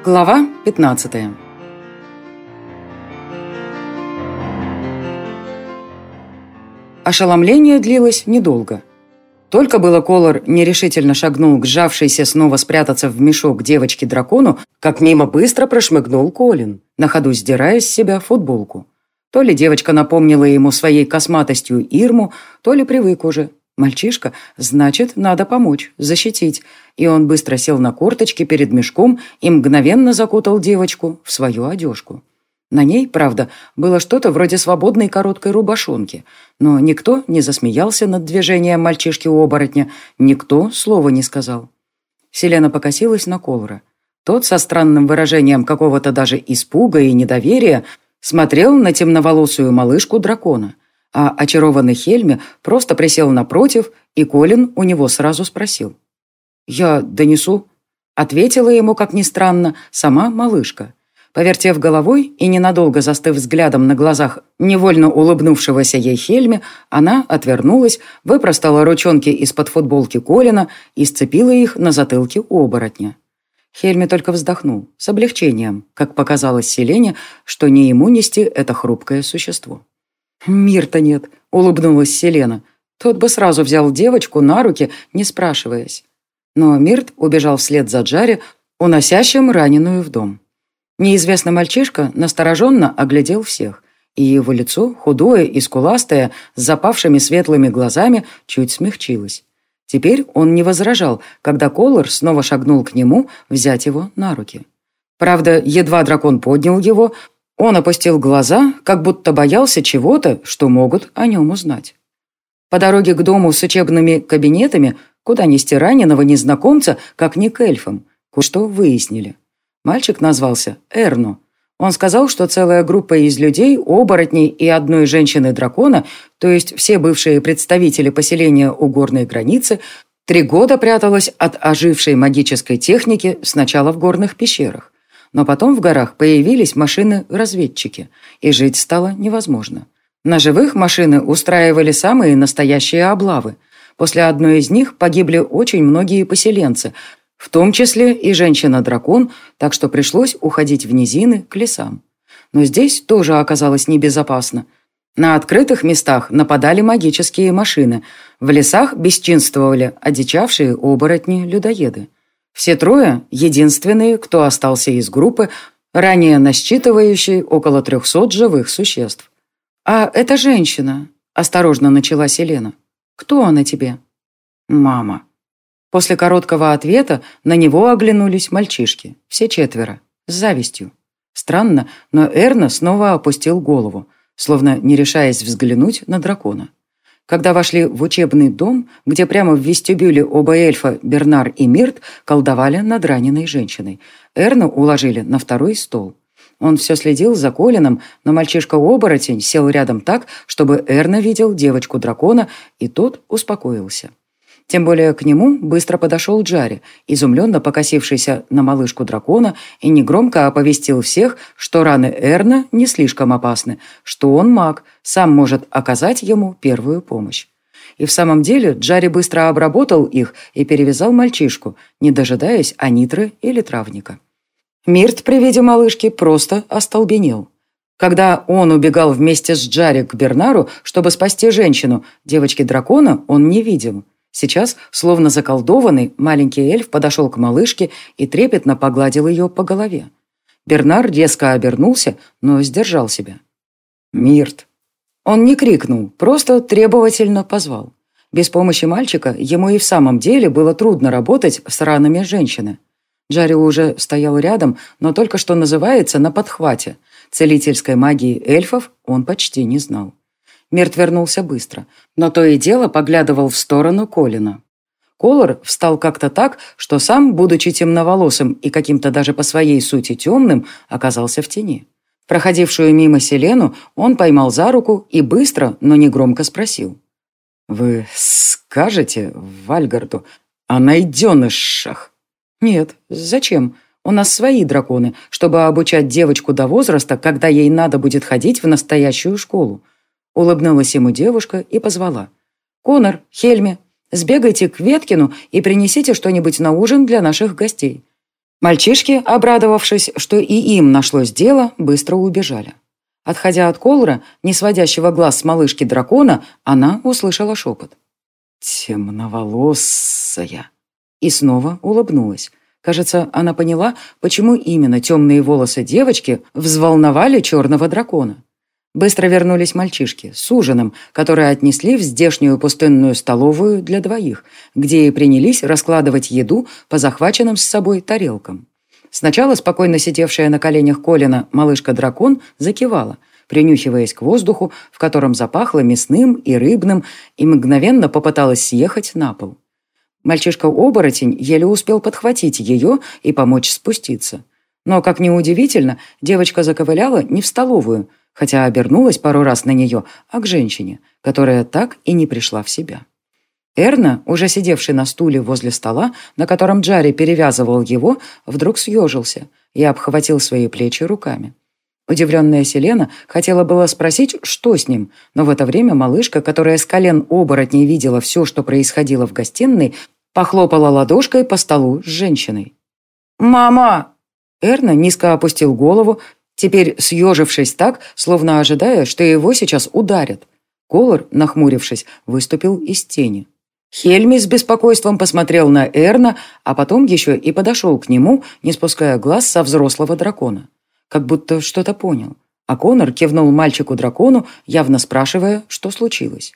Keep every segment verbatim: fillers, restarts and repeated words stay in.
Глава пятнадцатая. Ошеломление длилось недолго. Только было Колор нерешительно шагнул к сжавшейся снова спрятаться в мешок девочке-дракону, как мимо быстро прошмыгнул Колин, на ходу сдирая с себя футболку. То ли девочка напомнила ему своей косматостью Ирму, то ли привык уже. Мальчишка, значит, надо помочь, защитить. И он быстро сел на корточки перед мешком и мгновенно закутал девочку в свою одежку. На ней, правда, было что-то вроде свободной короткой рубашонки, но никто не засмеялся над движением мальчишки-оборотня, никто слова не сказал. Селена покосилась на Колора. Тот со странным выражением какого-то даже испуга и недоверия смотрел на темноволосую малышку-дракона, а очарованный Хельме просто присел напротив, и Колин у него сразу спросил. «Я донесу», — ответила ему, как ни странно, сама малышка. Повертев головой и ненадолго застыв взглядом на глазах невольно улыбнувшегося ей Хельме, она отвернулась, выпростала ручонки из-под футболки Колина и сцепила их на затылке оборотня. Хельме только вздохнул, с облегчением, как показалось Селене, что не ему нести это хрупкое существо. «Мир-то нет», — улыбнулась Селена. Тот бы сразу взял девочку на руки, не спрашиваясь. Но Мирт убежал вслед за Джаре, уносящим раненую в дом. Неизвестный мальчишка настороженно оглядел всех, и его лицо, худое и скуластое, с запавшими светлыми глазами, чуть смягчилось. Теперь он не возражал, когда Колор снова шагнул к нему взять его на руки. Правда, едва дракон поднял его, он опустил глаза, как будто боялся чего-то, что могут о нем узнать. По дороге к дому с учебными кабинетами, куда нести раненого незнакомца, как не к эльфам, кое-что выяснили. Мальчик назвался Эрну. Он сказал, что целая группа из людей, оборотней и одной женщины-дракона, то есть все бывшие представители поселения у горной границы, три года пряталась от ожившей магической техники сначала в горных пещерах. Но потом в горах появились машины-разведчики, и жить стало невозможно. На живых машины устраивали самые настоящие облавы. После одной из них погибли очень многие поселенцы, в том числе и женщина-дракон, так что пришлось уходить в низины к лесам. Но здесь тоже оказалось небезопасно. На открытых местах нападали магические машины, в лесах бесчинствовали одичавшие оборотни-людоеды. Все трое – единственные, кто остался из группы, ранее насчитывающей около трехсот живых существ. «А эта женщина», – осторожно начала Селена, – «кто она тебе?» «Мама». После короткого ответа на него оглянулись мальчишки, все четверо, с завистью. Странно, но Эрна снова опустил голову, словно не решаясь взглянуть на дракона. Когда вошли в учебный дом, где прямо в вестибюле оба эльфа, Бернар и Мирт, колдовали над раненой женщиной, Эрну уложили на второй стол. Он все следил за Колином, но мальчишка-оборотень сел рядом так, чтобы Эрна видел девочку-дракона, и тот успокоился. Тем более к нему быстро подошел Джари, изумленно покосившийся на малышку дракона, и негромко оповестил всех, что раны Эрна не слишком опасны, что он маг, сам может оказать ему первую помощь. И в самом деле Джари быстро обработал их и перевязал мальчишку, не дожидаясь анитры или травника. Мирт при виде малышки просто остолбенел. Когда он убегал вместе с Джари к Бернару, чтобы спасти женщину, девочки-дракона он не видел. Сейчас, словно заколдованный, маленький эльф подошел к малышке и трепетно погладил ее по голове. Бернар резко обернулся, но сдержал себя. «Мирт!» Он не крикнул, просто требовательно позвал. Без помощи мальчика ему и в самом деле было трудно работать с ранами женщины. Джари уже стоял рядом, но только что называется на подхвате. Целительской магии эльфов он почти не знал. Мирт вернулся быстро, но то и дело поглядывал в сторону Колина. Колор встал как-то так, что сам, будучи темноволосым и каким-то даже по своей сути темным, оказался в тени. Проходившую мимо Селену он поймал за руку и быстро, но негромко спросил. «Вы скажете Вальгарду о найденышах?» «Нет, зачем? У нас свои драконы, чтобы обучать девочку до возраста, когда ей надо будет ходить в настоящую школу». Улыбнулась ему девушка и позвала. «Конор, Хельме, сбегайте к Веткину и принесите что-нибудь на ужин для наших гостей». Мальчишки, обрадовавшись, что и им нашлось дело, быстро убежали. Отходя от Колора, не сводящего глаз с малышки дракона, она услышала шепот. «Темноволосая!» И снова улыбнулась. Кажется, она поняла, почему именно темные волосы девочки взволновали черного дракона. Быстро вернулись мальчишки с ужином, который отнесли в здешнюю пустынную столовую для двоих, где и принялись раскладывать еду по захваченным с собой тарелкам. Сначала спокойно сидевшая на коленях Колина малышка-дракон закивала, принюхиваясь к воздуху, в котором запахло мясным и рыбным, и мгновенно попыталась съехать на пол. Мальчишка-оборотень еле успел подхватить ее и помочь спуститься. Но, как ни удивительно, девочка заковыляла не в столовую, хотя обернулась пару раз на нее, а к женщине, которая так и не пришла в себя. Эрна, уже сидевший на стуле возле стола, на котором Джарри перевязывал его, вдруг съежился и обхватил свои плечи руками. Удивленная Селена хотела было спросить, что с ним, но в это время малышка, которая с колен оборотней видела все, что происходило в гостиной, похлопала ладошкой по столу с женщиной. «Мама!» Эрна низко опустил голову, теперь съежившись так, словно ожидая, что его сейчас ударят. Колор, нахмурившись, выступил из тени. Хельми с беспокойством посмотрел на Эрна, а потом еще и подошел к нему, не спуская глаз со взрослого дракона. Как будто что-то понял. А Конор кивнул мальчику-дракону, явно спрашивая, что случилось.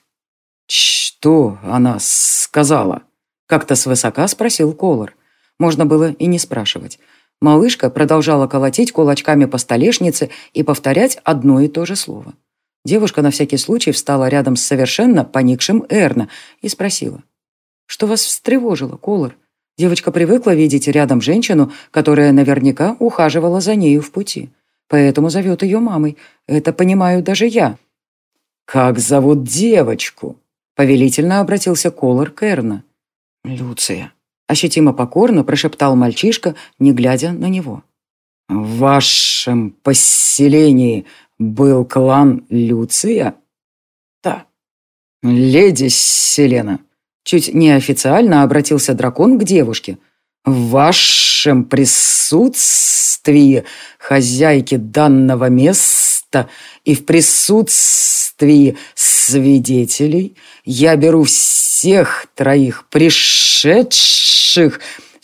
«Что она сказала?» Как-то свысока спросил Колор. Можно было и не спрашивать. Малышка продолжала колотить кулачками по столешнице и повторять одно и то же слово. Девушка на всякий случай встала рядом с совершенно поникшим Эрна и спросила. «Что вас встревожило, Колор?» Девочка привыкла видеть рядом женщину, которая наверняка ухаживала за нею в пути. Поэтому зовет ее мамой. Это понимаю даже я. «Как зовут девочку?» Повелительно обратился Колор к Эрна. «Люция», — ощутимо покорно прошептал мальчишка, не глядя на него. «В вашем поселении был клан Люция?» «Да». «Леди Селена», — чуть неофициально обратился дракон к девушке. «В вашем присутствии, хозяйки данного места, и в присутствии свидетелей, я беру всех троих пришедших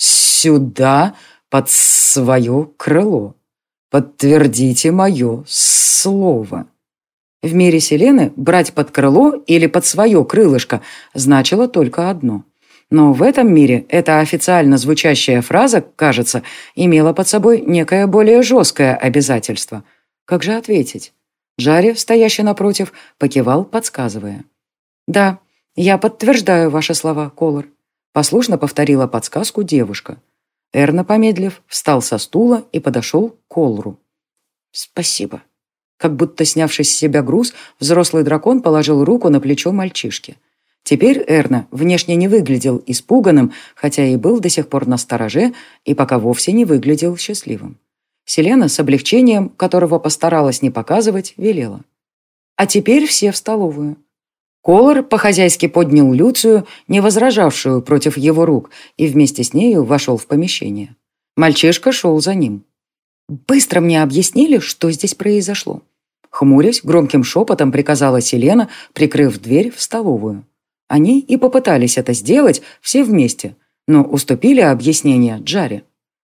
сюда под свое крыло. Подтвердите мое слово». В мире Селены брать под крыло или под свое крылышко значило только одно. Но в этом мире эта официально звучащая фраза, кажется, имела под собой некое более жесткое обязательство. Как же ответить? Джарри, стоящий напротив, покивал, подсказывая. «Да, я подтверждаю ваши слова, Колор», — послушно повторила подсказку девушка. Эрна, помедлив, встал со стула и подошел к Колору. «Спасибо». Как будто снявшись с себя груз, взрослый дракон положил руку на плечо мальчишки. Теперь Эрна внешне не выглядел испуганным, хотя и был до сих пор настороже, и пока вовсе не выглядел счастливым. Селена с облегчением, которого постаралась не показывать, велела. «А теперь все в столовую». Колор по-хозяйски поднял Люцию, не возражавшую против его рук, и вместе с нею вошел в помещение. Мальчишка шел за ним. «Быстро мне объяснили, что здесь произошло». Хмурясь, громким шепотом приказала Селена, прикрыв дверь в столовую. Они и попытались это сделать все вместе, но уступили объяснение Джарри.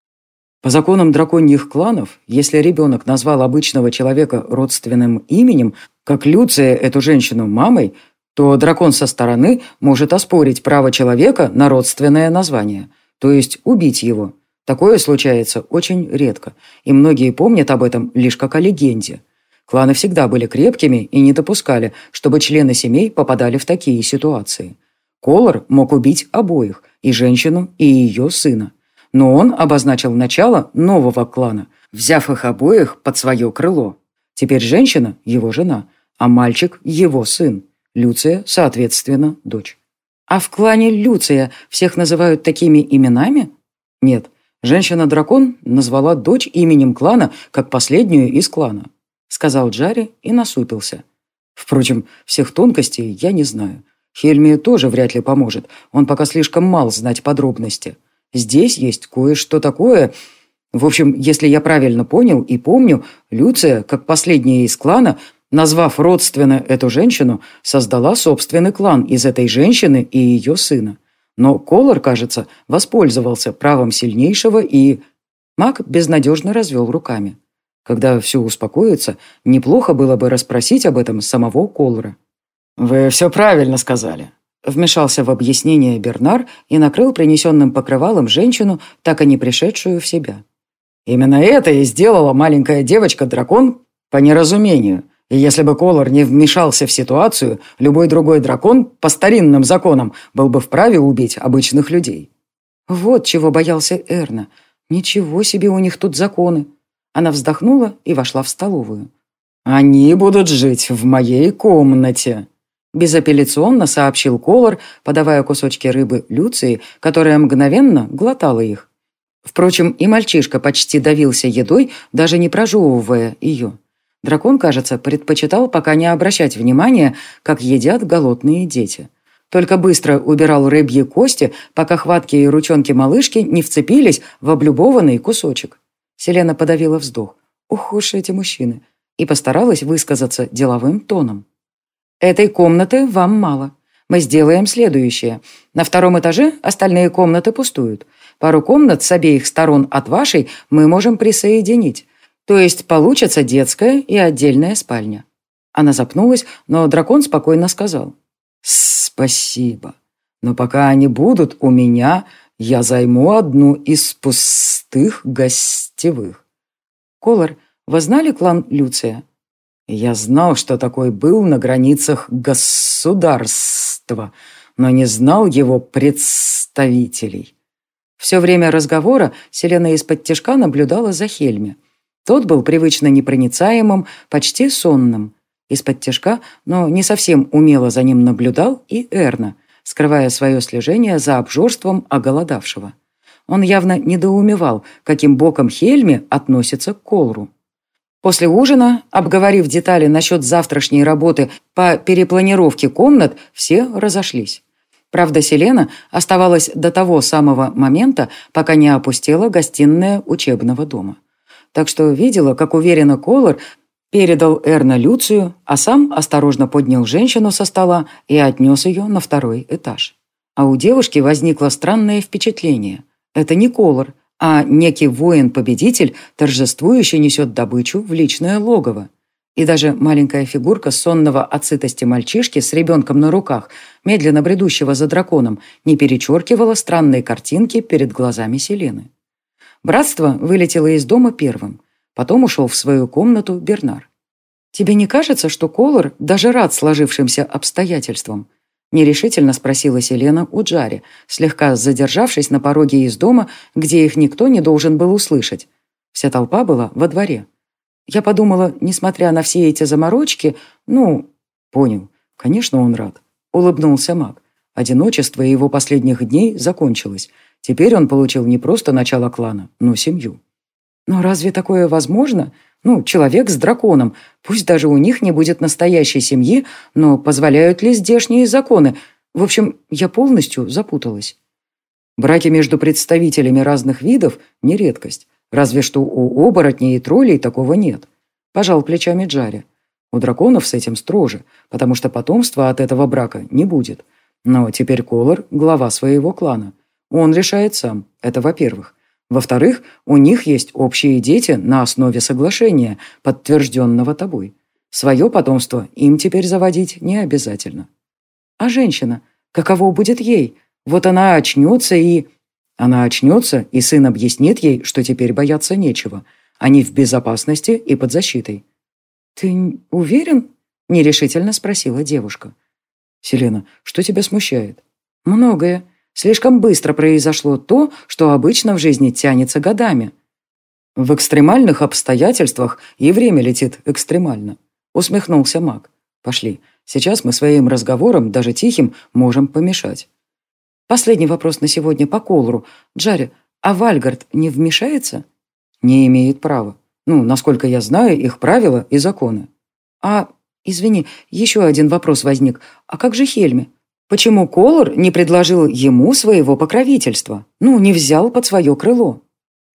По законам драконьих кланов, если ребенок назвал обычного человека родственным именем, как Люция эту женщину мамой, то дракон со стороны может оспорить право человека на родственное название, то есть убить его. Такое случается очень редко, и многие помнят об этом лишь как о легенде. Кланы всегда были крепкими и не допускали, чтобы члены семей попадали в такие ситуации. Колор мог убить обоих, и женщину, и ее сына. Но он обозначил начало нового клана, взяв их обоих под свое крыло. Теперь женщина – его жена, а мальчик – его сын. Люция, соответственно, дочь. А в клане Люция всех называют такими именами? Нет. Женщина-дракон назвала дочь именем клана, как последнюю из клана, сказал Джарри и насупился. Впрочем, всех тонкостей я не знаю. Хельме тоже вряд ли поможет, он пока слишком мал знать подробности. Здесь есть кое-что такое, В общем, если я правильно понял и помню, Люция, как последняя из клана, назвав родственно эту женщину, создала собственный клан из этой женщины и ее сына. Но Колор, кажется, воспользовался правом сильнейшего и... Маг безнадежно развел руками. Когда все успокоится, неплохо было бы расспросить об этом самого Колора. «Вы все правильно сказали», — вмешался в объяснение Бернар и накрыл принесенным покрывалом женщину, так и не пришедшую в себя. «Именно это и сделала маленькая девочка-дракон по неразумению. И если бы Колор не вмешался в ситуацию, любой другой дракон по старинным законам был бы вправе убить обычных людей». Вот чего боялся Эрна. Ничего себе у них тут законы. Она вздохнула и вошла в столовую. «Они будут жить в моей комнате», — безапелляционно сообщил Колор, подавая кусочки рыбы Люции, которая мгновенно глотала их. Впрочем, и мальчишка почти давился едой, даже не прожевывая ее. Дракон, кажется, предпочитал пока не обращать внимания, как едят голодные дети. Только быстро убирал рыбьи кости, пока хваткие ручонки малышки не вцепились в облюбованный кусочек. Селена подавила вздох. Ух уж эти мужчины. И постаралась высказаться деловым тоном. «Этой комнаты вам мало. Мы сделаем следующее. На втором этаже остальные комнаты пустуют. Пару комнат с обеих сторон от вашей мы можем присоединить. То есть получится детская и отдельная спальня». Она запнулась, но дракон спокойно сказал. «Спасибо. Но пока они будут у меня, я займу одну из пустых гостевых». «Колор, вы знали клан Люция?» «Я знал, что такой был на границах государства, но не знал его представителей». Все время разговора Селена из-под тишка наблюдала за Хельми. Тот был привычно непроницаемым, почти сонным. Из-под тишка, но не совсем умело за ним наблюдал и Эрна, скрывая свое слежение за обжорством оголодавшего. Он явно недоумевал, каким боком Хельми относится к Колру. После ужина, обговорив детали насчет завтрашней работы по перепланировке комнат, все разошлись. Правда, Селена оставалась до того самого момента, пока не опустела гостиная учебного дома. Так что видела, как уверенно Колор передал Эрна Люцию, а сам осторожно поднял женщину со стола и отнес ее на второй этаж. А у девушки возникло странное впечатление. Это не Колор, а некий воин-победитель, торжествующий несет добычу в личное логово. И даже маленькая фигурка сонного от сытости мальчишки с ребенком на руках, медленно бредущего за драконом, не перечеркивала странные картинки перед глазами Селены. Братство вылетело из дома первым. Потом ушел в свою комнату Бернар. «Тебе не кажется, что Колор даже рад сложившимся обстоятельствам?» Нерешительно спросила Селена у Джари, слегка задержавшись на пороге из дома, где их никто не должен был услышать. Вся толпа была во дворе. Я подумала, несмотря на все эти заморочки, ну, понял, конечно, он рад. Улыбнулся маг. Одиночество его последних дней закончилось. Теперь он получил не просто начало клана, но семью. Но разве такое возможно? Ну, человек с драконом. Пусть даже у них не будет настоящей семьи, но позволяют ли здешние законы? В общем, я полностью запуталась. Браки между представителями разных видов – не редкость. Разве что у оборотней и троллей такого нет. Пожал плечами Джари. У драконов с этим строже, потому что потомства от этого брака не будет. Но теперь Колор – глава своего клана. Он решает сам. Это во-первых. Во-вторых, у них есть общие дети на основе соглашения, подтвержденного тобой. Свое потомство им теперь заводить не обязательно. А женщина? Каково будет ей? Вот она очнется и... Она очнется, и сын объяснит ей, что теперь бояться нечего. Они в безопасности и под защитой. «Ты уверен?» – нерешительно спросила девушка. «Селена, что тебя смущает?» «Многое. Слишком быстро произошло то, что обычно в жизни тянется годами». «В экстремальных обстоятельствах и время летит экстремально», — усмехнулся маг. «Пошли. Сейчас мы своим разговором, даже тихим, можем помешать». «Последний вопрос на сегодня по Колору. Джари, а Вальгард не вмешается?» «Не имеет права. Ну, насколько я знаю, их правила и законы». «А, извини, еще один вопрос возник. А как же Хельми? Почему Колор не предложил ему своего покровительства? Ну, не взял под свое крыло?»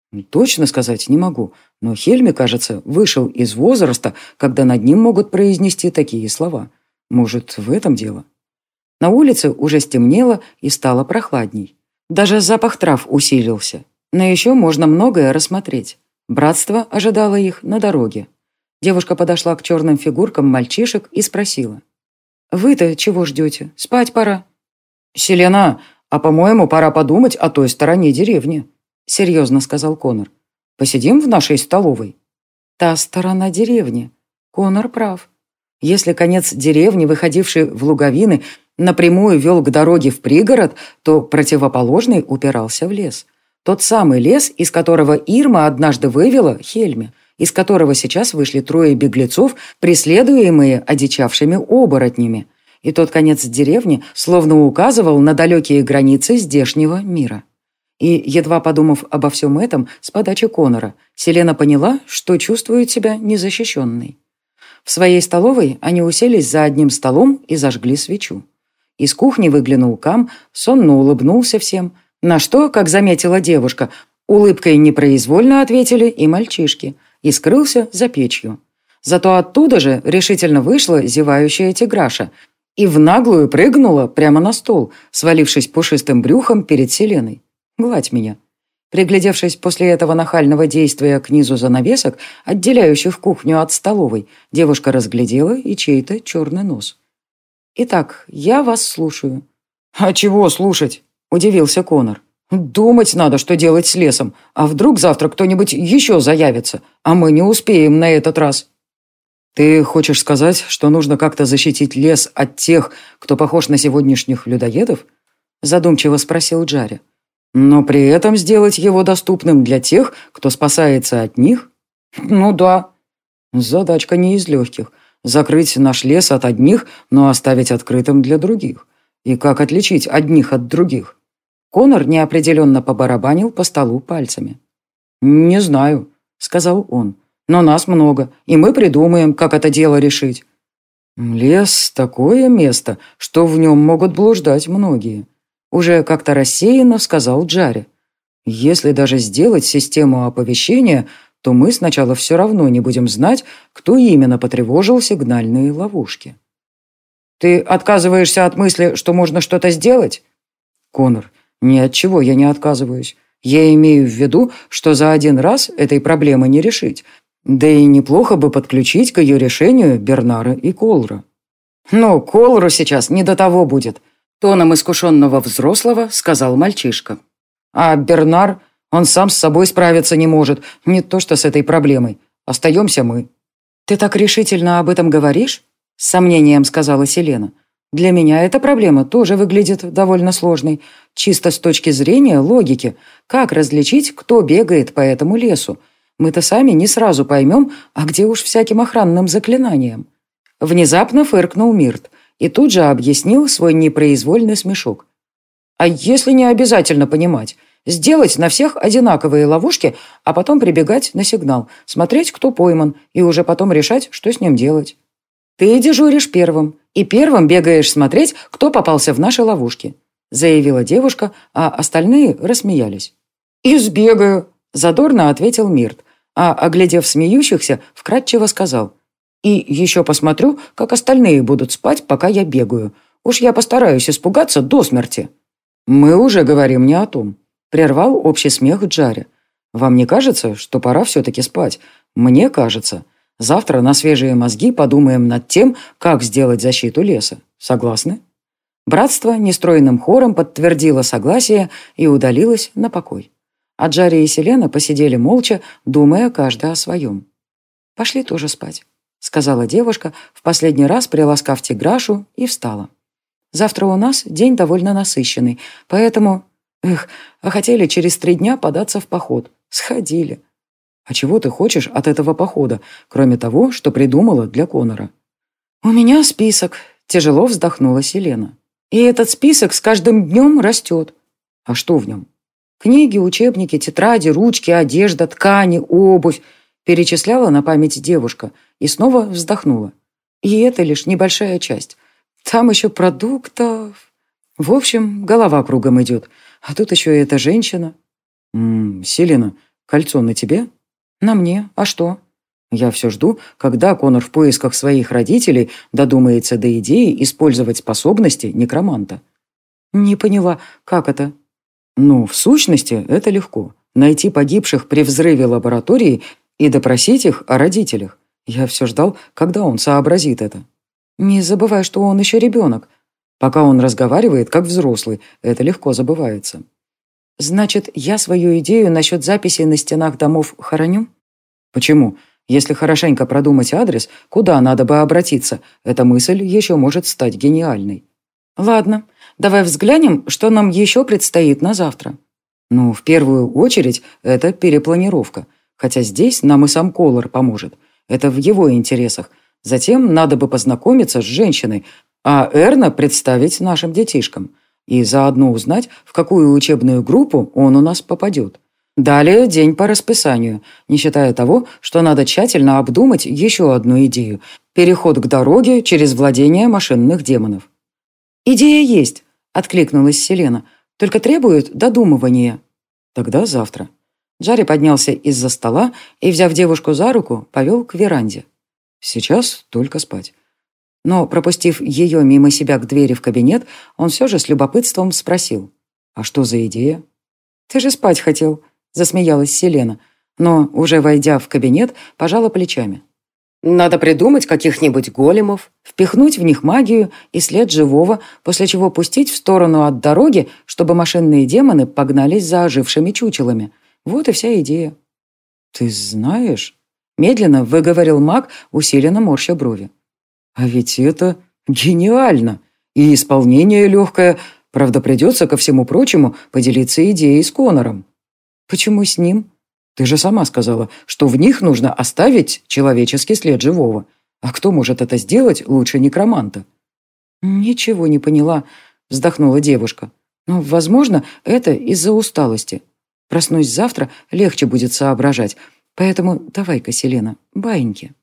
Точно сказать не могу, но Хельми, кажется, вышел из возраста, когда над ним могут произнести такие слова. Может, в этом дело? На улице уже стемнело и стало прохладней. Даже запах трав усилился. Но еще можно многое рассмотреть. Братство ожидало их на дороге. Девушка подошла к черным фигуркам мальчишек и спросила. «Вы-то чего ждете? Спать пора». «Селена, а по-моему, пора подумать о той стороне деревни», серьезно сказал Конор. «Посидим в нашей столовой». Та сторона деревни. Конор прав. Если конец деревни, выходивший в луговины, напрямую вел к дороге в пригород, то противоположный упирался в лес. Тот самый лес, из которого Ирма однажды вывела Хельме, из которого сейчас вышли трое беглецов, преследуемые одичавшими оборотнями. И тот конец деревни словно указывал на далекие границы здешнего мира. И, едва подумав обо всем этом, с подачи Конора, Селена поняла, что чувствует себя незащищенной. В своей столовой они уселись за одним столом и зажгли свечу. Из кухни выглянул Кам, сонно улыбнулся всем, на что, как заметила девушка, улыбкой непроизвольно ответили и мальчишки, и скрылся за печью. Зато оттуда же решительно вышла зевающая тиграша и в наглую прыгнула прямо на стол, свалившись пушистым брюхом перед Селеной. «Гладь меня». Приглядевшись после этого нахального действия к низу занавесок, отделяющих кухню от столовой, девушка разглядела и чей-то черный нос. «Итак, я вас слушаю». «А чего слушать?» – удивился Конор. «Думать надо, что делать с лесом, а вдруг завтра кто-нибудь еще заявится, а мы не успеем на этот раз». «Ты хочешь сказать, что нужно как-то защитить лес от тех, кто похож на сегодняшних людоедов?» – задумчиво спросил Джарри. «Но при этом сделать его доступным для тех, кто спасается от них?» «Ну да». «Задачка не из легких. Закрыть наш лес от одних, но оставить открытым для других. И как отличить одних от других?» Конор неопределенно побарабанил по столу пальцами. «Не знаю», — сказал он. «Но нас много, и мы придумаем, как это дело решить». «Лес — такое место, что в нем могут блуждать многие», — уже как-то рассеянно сказал Джарри. «Если даже сделать систему оповещения, то мы сначала все равно не будем знать, кто именно потревожил сигнальные ловушки». «Ты отказываешься от мысли, что можно что-то сделать?» «Конор, ни от чего я не отказываюсь. Я имею в виду, что за один раз этой проблемы не решить. Да и неплохо бы подключить к ее решению Бернара и Колра». «Ну, Колру сейчас не до того будет», — тоном искушенного взрослого сказал мальчишка. «А Бернар, он сам с собой справиться не может, не то что с этой проблемой. Остаемся мы». «Ты так решительно об этом говоришь?» — с сомнением сказала Селена. «Для меня эта проблема тоже выглядит довольно сложной. Чисто с точки зрения логики. Как различить, кто бегает по этому лесу? Мы-то сами не сразу поймем, а где уж всяким охранным заклинанием». Внезапно фыркнул Мирт и тут же объяснил свой непроизвольный смешок. «А если не обязательно понимать? Сделать на всех одинаковые ловушки, а потом прибегать на сигнал, смотреть, кто пойман, и уже потом решать, что с ним делать. Ты дежуришь первым, и первым бегаешь смотреть, кто попался в наши ловушки», заявила девушка, а остальные рассмеялись. «И сбегаю», задорно ответил Мирт, а, оглядев смеющихся, вкратчиво сказал: «И еще посмотрю, как остальные будут спать, пока я бегаю. Уж я постараюсь испугаться до смерти». «Мы уже говорим не о том», — прервал общий смех Джарри. «Вам не кажется, что пора все-таки спать? Мне кажется. Завтра на свежие мозги подумаем над тем, как сделать защиту леса. Согласны?» Братство нестройным хором подтвердило согласие и удалилось на покой. А Джарри и Селена посидели молча, думая каждый о своем. «Пошли тоже спать», — сказала девушка, в последний раз приласкав тиграшу, и встала. «Завтра у нас день довольно насыщенный, поэтому... Эх, а хотели через три дня податься в поход. Сходили». «А чего ты хочешь от этого похода, кроме того, что придумала для Конора?» «У меня список», — тяжело вздохнула Селена. «И этот список с каждым днем растет». «А что в нем?» «Книги, учебники, тетради, ручки, одежда, ткани, обувь», перечисляла на память девушка и снова вздохнула. «И это лишь небольшая часть. Там еще продуктов...» В общем, голова кругом идет. А тут еще и эта женщина. «М-м, Селена, Кольцо на тебе? На мне. А что? Я все жду, когда Конор в поисках своих родителей додумается до идеи использовать способности некроманта. Не поняла, как это? Ну, в сущности, это легко. Найти погибших при взрыве лаборатории и допросить их о родителях. Я все ждал, когда он сообразит это. Не забывай, что он еще ребенок. Пока он разговаривает, как взрослый, это легко забывается. Значит, я свою идею насчет записи на стенах домов хороню? Почему? Если хорошенько продумать адрес, куда надо бы обратиться, эта мысль еще может стать гениальной. Ладно, давай взглянем, что нам еще предстоит на завтра. Ну, в первую очередь, это перепланировка. Хотя здесь нам и сам Колор поможет. Это в его интересах. Затем надо бы познакомиться с женщиной, а Эрна представить нашим детишкам. И заодно узнать, в какую учебную группу он у нас попадет. Далее день по расписанию, не считая того, что надо тщательно обдумать еще одну идею – переход к дороге через владение машинных демонов. «Идея есть», – откликнулась Селена, – «только требует додумывания». «Тогда завтра». Джарри поднялся из-за стола и, взяв девушку за руку, повел к веранде. «Сейчас только спать». Но, пропустив ее мимо себя к двери в кабинет, он все же с любопытством спросил: «А что за идея?» «Ты же спать хотел», — засмеялась Селена, но, уже войдя в кабинет, пожала плечами. «Надо придумать каких-нибудь големов, впихнуть в них магию и след живого, после чего пустить в сторону от дороги, чтобы машинные демоны погнались за ожившими чучелами. Вот и вся идея». «Ты знаешь?» — медленно выговорил маг, усиленно морща брови. «А ведь это гениально! И исполнение легкое. Правда, придется, ко всему прочему, поделиться идеей с Конором». «Почему с ним? Ты же сама сказала, что в них нужно оставить человеческий след живого. А кто может это сделать лучше некроманта?» «Ничего не поняла», — вздохнула девушка. «Но, возможно, это из-за усталости. Проснусь завтра, легче будет соображать. Поэтому давай-ка, Селена, баиньки».